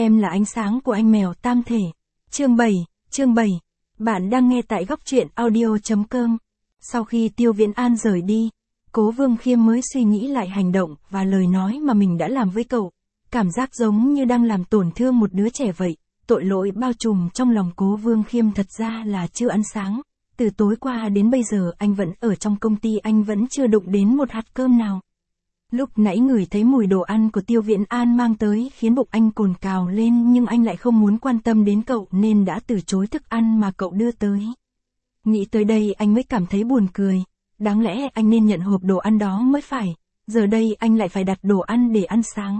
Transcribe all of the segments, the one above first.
Em là ánh sáng của anh mèo tam thể. Chương 7. Bạn đang nghe tại góc truyện audio.com. Sau khi Tiêu Viễn An rời đi, Cố Vương Khiêm mới suy nghĩ lại hành động và lời nói mà mình đã làm với cậu. Cảm giác giống như đang làm tổn thương một đứa trẻ vậy. Tội lỗi bao trùm trong lòng Cố Vương Khiêm thật ra là chưa ăn sáng. Từ tối qua đến bây giờ anh vẫn ở trong công ty, anh vẫn chưa đụng đến một hạt cơm nào. Lúc nãy ngửi thấy mùi đồ ăn của Tiêu Viễn An mang tới khiến bụng anh cồn cào lên, nhưng anh lại không muốn quan tâm đến cậu nên đã từ chối thức ăn mà cậu đưa tới. Nghĩ tới đây anh mới cảm thấy buồn cười. Đáng lẽ anh nên nhận hộp đồ ăn đó mới phải. Giờ đây anh lại phải đặt đồ ăn để ăn sáng.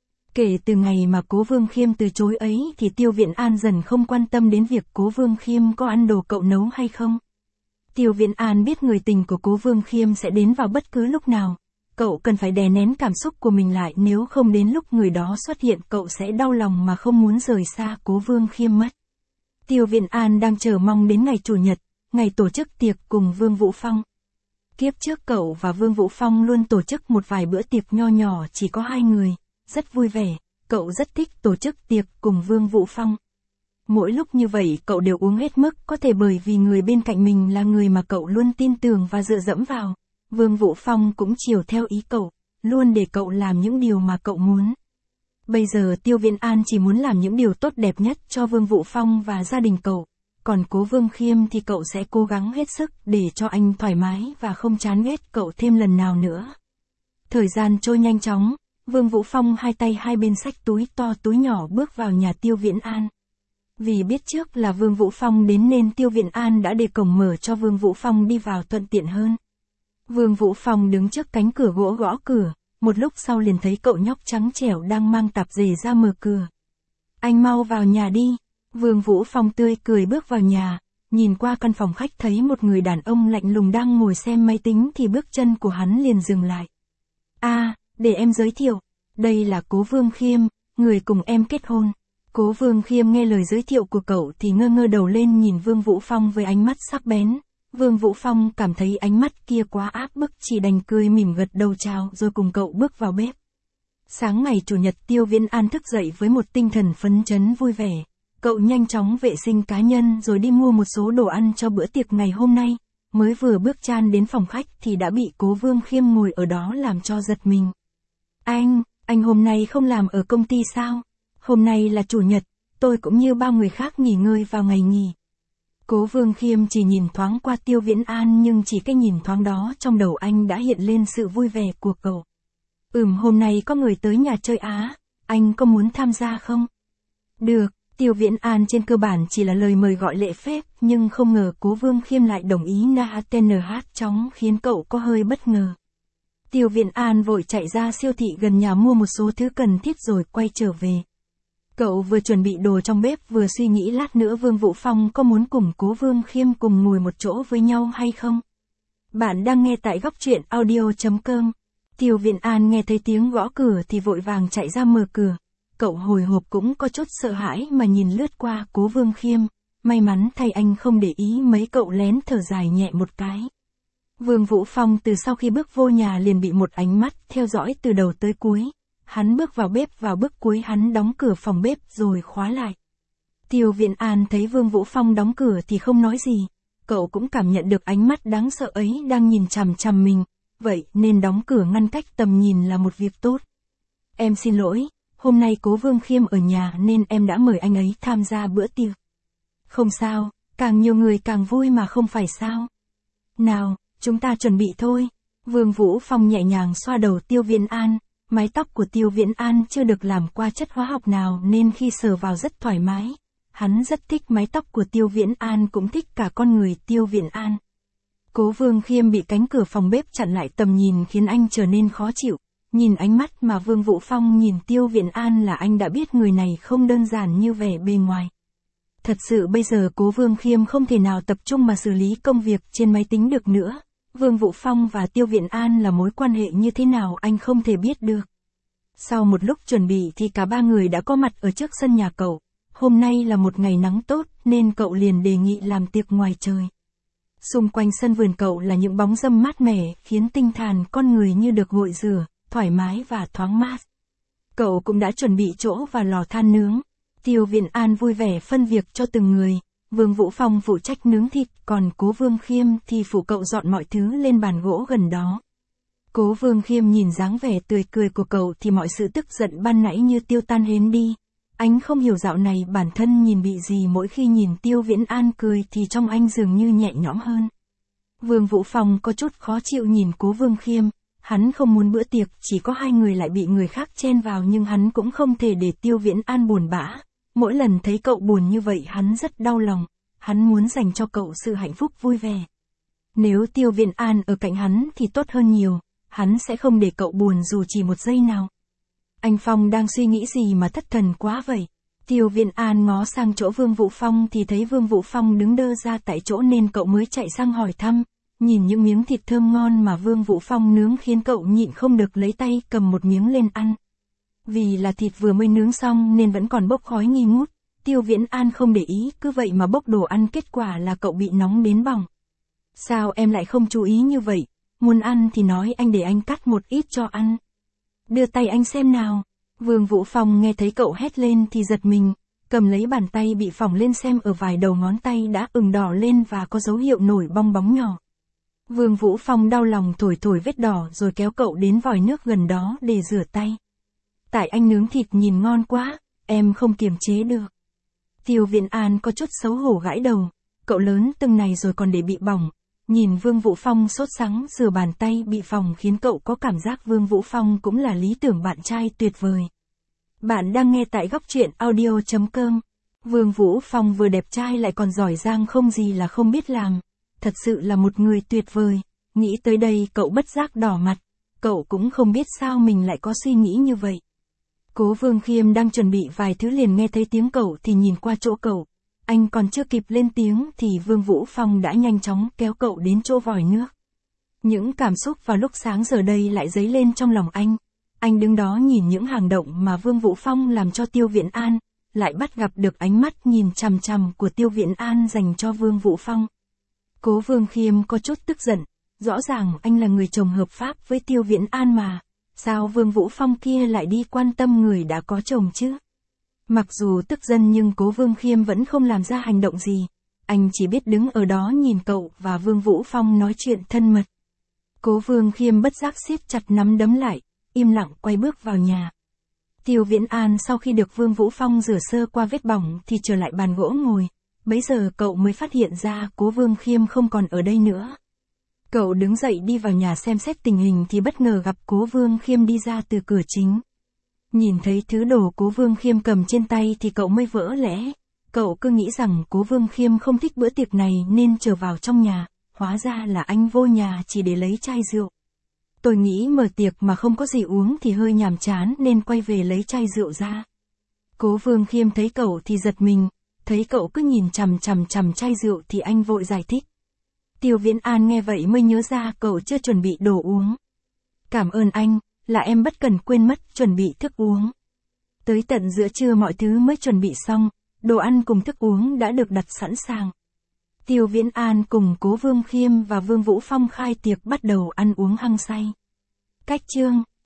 Kể từ ngày mà Cố Vương Khiêm từ chối ấy thì Tiêu Viễn An dần không quan tâm đến việc Cố Vương Khiêm có ăn đồ cậu nấu hay không. Tiêu Viễn An biết người tình của Cố Vương Khiêm sẽ đến vào bất cứ lúc nào. Cậu cần phải đè nén cảm xúc của mình lại, nếu không đến lúc người đó xuất hiện cậu sẽ đau lòng mà không muốn rời xa Cố Vương Khiêm mất. Tiêu Viễn An đang chờ mong đến ngày Chủ nhật, ngày tổ chức tiệc cùng Vương Vũ Phong. Kiếp trước cậu và Vương Vũ Phong luôn tổ chức một vài bữa tiệc nho nhỏ chỉ có 2 người, rất vui vẻ, cậu rất thích tổ chức tiệc cùng Vương Vũ Phong. Mỗi lúc như vậy cậu đều uống hết mức có thể bởi vì người bên cạnh mình là người mà cậu luôn tin tưởng và dựa dẫm vào. Vương Vũ Phong cũng chiều theo ý cậu, luôn để cậu làm những điều mà cậu muốn. Bây giờ Tiêu Viễn An chỉ muốn làm những điều tốt đẹp nhất cho Vương Vũ Phong và gia đình cậu, còn Cố Vương Khiêm thì cậu sẽ cố gắng hết sức để cho anh thoải mái và không chán ghét cậu thêm lần nào nữa. Thời gian trôi nhanh chóng, Vương Vũ Phong hai tay hai bên xách túi to túi nhỏ bước vào nhà Tiêu Viễn An. Vì biết trước là Vương Vũ Phong đến nên Tiêu Viễn An đã để cổng mở cho Vương Vũ Phong đi vào thuận tiện hơn. Vương Vũ Phong đứng trước cánh cửa gỗ gõ cửa, một lúc sau liền thấy cậu nhóc trắng trẻo đang mang tạp dề ra mở cửa. Anh mau vào nhà đi. Vương Vũ Phong tươi cười bước vào nhà, nhìn qua căn phòng khách thấy một người đàn ông lạnh lùng đang ngồi xem máy tính thì bước chân của hắn liền dừng lại. Để em giới thiệu, đây là Cố Vương Khiêm, người cùng em kết hôn. Cố Vương Khiêm nghe lời giới thiệu của cậu thì ngơ ngơ đầu lên nhìn Vương Vũ Phong với ánh mắt sắc bén. Vương Vũ Phong cảm thấy ánh mắt kia quá áp bức, chỉ đành cười mỉm gật đầu chào rồi cùng cậu bước vào bếp. Sáng ngày Chủ nhật Tiêu Viễn An thức dậy với một tinh thần phấn chấn vui vẻ. Cậu nhanh chóng vệ sinh cá nhân rồi đi mua một số đồ ăn cho bữa tiệc ngày hôm nay. Mới vừa bước chan đến phòng khách thì đã bị Cố Vương Khiêm ngồi ở đó làm cho giật mình. Anh hôm nay không làm ở công ty sao? Hôm nay là Chủ nhật, tôi cũng như bao người khác nghỉ ngơi vào ngày nghỉ. Cố Vương Khiêm chỉ nhìn thoáng qua Tiêu Viễn An nhưng chỉ cái nhìn thoáng đó trong đầu anh đã hiện lên sự vui vẻ của cậu. Hôm nay có người tới nhà chơi á, anh có muốn tham gia không? Được, Tiêu Viễn An trên cơ bản chỉ là lời mời gọi lễ phép, nhưng không ngờ Cố Vương Khiêm lại đồng ý NHTNH chóng khiến cậu có hơi bất ngờ. Tiêu Viễn An vội chạy ra siêu thị gần nhà mua một số thứ cần thiết rồi quay trở về. Cậu vừa chuẩn bị đồ trong bếp vừa suy nghĩ lát nữa Vương Vũ Phong có muốn cùng Cố Vương Khiêm cùng ngồi một chỗ với nhau hay không. Bạn đang nghe tại góc truyện audio.com. Tiêu Viễn An nghe thấy tiếng gõ cửa thì vội vàng chạy ra mở cửa. Cậu hồi hộp cũng có chút sợ hãi mà nhìn lướt qua Cố Vương Khiêm. May mắn thay anh không để ý mấy, cậu lén thở dài nhẹ một cái. Vương Vũ Phong từ sau khi bước vô nhà liền bị một ánh mắt theo dõi từ đầu tới cuối. Hắn bước vào bếp, vào bước cuối hắn đóng cửa phòng bếp rồi khóa lại. Tiêu Viễn An thấy Vương Vũ Phong đóng cửa thì không nói gì. Cậu cũng cảm nhận được ánh mắt đáng sợ ấy đang nhìn chằm chằm mình. Vậy nên đóng cửa ngăn cách tầm nhìn là một việc tốt. Em xin lỗi, hôm nay Cố Vương Khiêm ở nhà nên em đã mời anh ấy tham gia bữa tiệc. Không sao, càng nhiều người càng vui mà không phải sao. Nào, chúng ta chuẩn bị thôi. Vương Vũ Phong nhẹ nhàng xoa đầu Tiêu Viễn An. Mái tóc của Tiêu Viễn An chưa được làm qua chất hóa học nào nên khi sờ vào rất thoải mái. Hắn rất thích mái tóc của Tiêu Viễn An, cũng thích cả con người Tiêu Viễn An. Cố Vương Khiêm bị cánh cửa phòng bếp chặn lại tầm nhìn khiến anh trở nên khó chịu. Nhìn ánh mắt mà Vương Vũ Phong nhìn Tiêu Viễn An là anh đã biết người này không đơn giản như vẻ bề ngoài. Thật sự bây giờ Cố Vương Khiêm không thể nào tập trung mà xử lý công việc trên máy tính được nữa. Vương Vũ Phong và Tiêu Viễn An là mối quan hệ như thế nào anh không thể biết được. Sau một lúc chuẩn bị thì cả ba người đã có mặt ở trước sân nhà cậu. Hôm nay là một ngày nắng tốt nên cậu liền đề nghị làm tiệc ngoài trời. Xung quanh sân vườn cậu là những bóng râm mát mẻ khiến tinh thần con người như được gội rửa, thoải mái và thoáng mát. Cậu cũng đã chuẩn bị chỗ và lò than nướng, Tiêu Viễn An vui vẻ phân việc cho từng người, Vương Vũ Phong phụ trách nướng thịt, còn Cố Vương Khiêm thì phụ cậu dọn mọi thứ lên bàn gỗ gần đó. Cố Vương Khiêm nhìn dáng vẻ tươi cười của cậu thì mọi sự tức giận ban nãy như tiêu tan hến đi. Anh không hiểu dạo này bản thân nhìn bị gì, mỗi khi nhìn Tiêu Viễn An cười thì trong anh dường như nhẹ nhõm hơn. Vương Vũ Phong có chút khó chịu nhìn Cố Vương Khiêm, hắn không muốn bữa tiệc chỉ có hai người lại bị người khác chen vào, nhưng hắn cũng không thể để Tiêu Viễn An buồn bã. Mỗi lần thấy cậu buồn như vậy hắn rất đau lòng, hắn muốn dành cho cậu sự hạnh phúc vui vẻ. Nếu Tiêu Viễn An ở cạnh hắn thì tốt hơn nhiều, hắn sẽ không để cậu buồn dù chỉ một giây nào. Anh Phong đang suy nghĩ gì mà thất thần quá vậy? Tiêu Viễn An ngó sang chỗ Vương Vũ Phong thì thấy Vương Vũ Phong đứng đơ ra tại chỗ nên cậu mới chạy sang hỏi thăm. Nhìn những miếng thịt thơm ngon mà Vương Vũ Phong nướng khiến cậu nhịn không được lấy tay cầm một miếng lên ăn. Vì là thịt vừa mới nướng xong nên vẫn còn bốc khói nghi ngút, Tiêu Viễn An không để ý, cứ vậy mà bốc đồ ăn, kết quả là cậu bị nóng đến bỏng. Sao em lại không chú ý như vậy? Muốn ăn thì nói anh để anh cắt một ít cho ăn. Đưa tay anh xem nào. Vương Vũ Phong nghe thấy cậu hét lên thì giật mình, cầm lấy bàn tay bị phỏng lên xem, ở vài đầu ngón tay đã ửng đỏ lên và có dấu hiệu nổi bong bóng nhỏ. Vương Vũ Phong đau lòng thổi thổi vết đỏ rồi kéo cậu đến vòi nước gần đó để rửa tay. Tại anh nướng thịt nhìn ngon quá, em không kiềm chế được. Tiêu Viễn An có chút xấu hổ gãi đầu, cậu lớn từng này rồi còn để bị bỏng. Nhìn Vương Vũ Phong sốt sắng rửa bàn tay bị phỏng khiến cậu có cảm giác Vương Vũ Phong cũng là lý tưởng bạn trai tuyệt vời. Bạn đang nghe tại góc truyện audio.com. Vương Vũ Phong vừa đẹp trai lại còn giỏi giang, không gì là không biết làm. Thật sự là một người tuyệt vời. Nghĩ tới đây cậu bất giác đỏ mặt. Cậu cũng không biết sao mình lại có suy nghĩ như vậy. Cố Vương Khiêm đang chuẩn bị vài thứ liền nghe thấy tiếng cậu thì nhìn qua chỗ cậu. Anh còn chưa kịp lên tiếng thì Vương Vũ Phong đã nhanh chóng kéo cậu đến chỗ vòi nước. Những cảm xúc vào lúc sáng giờ đây lại dấy lên trong lòng anh. Anh đứng đó nhìn những hành động mà Vương Vũ Phong làm cho Tiêu Viễn An, lại bắt gặp được ánh mắt nhìn chằm chằm của Tiêu Viễn An dành cho Vương Vũ Phong. Cố Vương Khiêm có chút tức giận, rõ ràng anh là người chồng hợp pháp với Tiêu Viễn An mà, sao Vương Vũ Phong kia lại đi quan tâm người đã có chồng chứ? Mặc dù tức giận nhưng Cố Vương Khiêm vẫn không làm ra hành động gì, anh chỉ biết đứng ở đó nhìn cậu và Vương Vũ Phong nói chuyện thân mật. Cố Vương Khiêm bất giác siết chặt nắm đấm lại, im lặng quay bước vào nhà. Tiêu Viễn An sau khi được Vương Vũ Phong rửa sơ qua vết bỏng thì trở lại bàn gỗ ngồi, bấy giờ cậu mới phát hiện ra Cố Vương Khiêm không còn ở đây nữa. Cậu đứng dậy đi vào nhà xem xét tình hình thì bất ngờ gặp Cố Vương Khiêm đi ra từ cửa chính. Nhìn thấy thứ đồ Cố Vương Khiêm cầm trên tay thì cậu mới vỡ lẽ. Cậu cứ nghĩ rằng Cố Vương Khiêm không thích bữa tiệc này nên trở vào trong nhà, hóa ra là anh vô nhà chỉ để lấy chai rượu. Tôi nghĩ mở tiệc mà không có gì uống thì hơi nhàm chán nên quay về lấy chai rượu ra. Cố Vương Khiêm thấy cậu thì giật mình, thấy cậu cứ nhìn chằm chằm chai rượu thì anh vội giải thích. Tiêu Viễn An nghe vậy mới nhớ ra cậu chưa chuẩn bị đồ uống. Cảm ơn anh, là em bất cần quên mất chuẩn bị thức uống. Tới tận giữa trưa mọi thứ mới chuẩn bị xong, đồ ăn cùng thức uống đã được đặt sẵn sàng. Tiêu Viễn An cùng Cố Vương Khiêm và Vương Vũ Phong khai tiệc bắt đầu ăn uống hăng say. Cách chương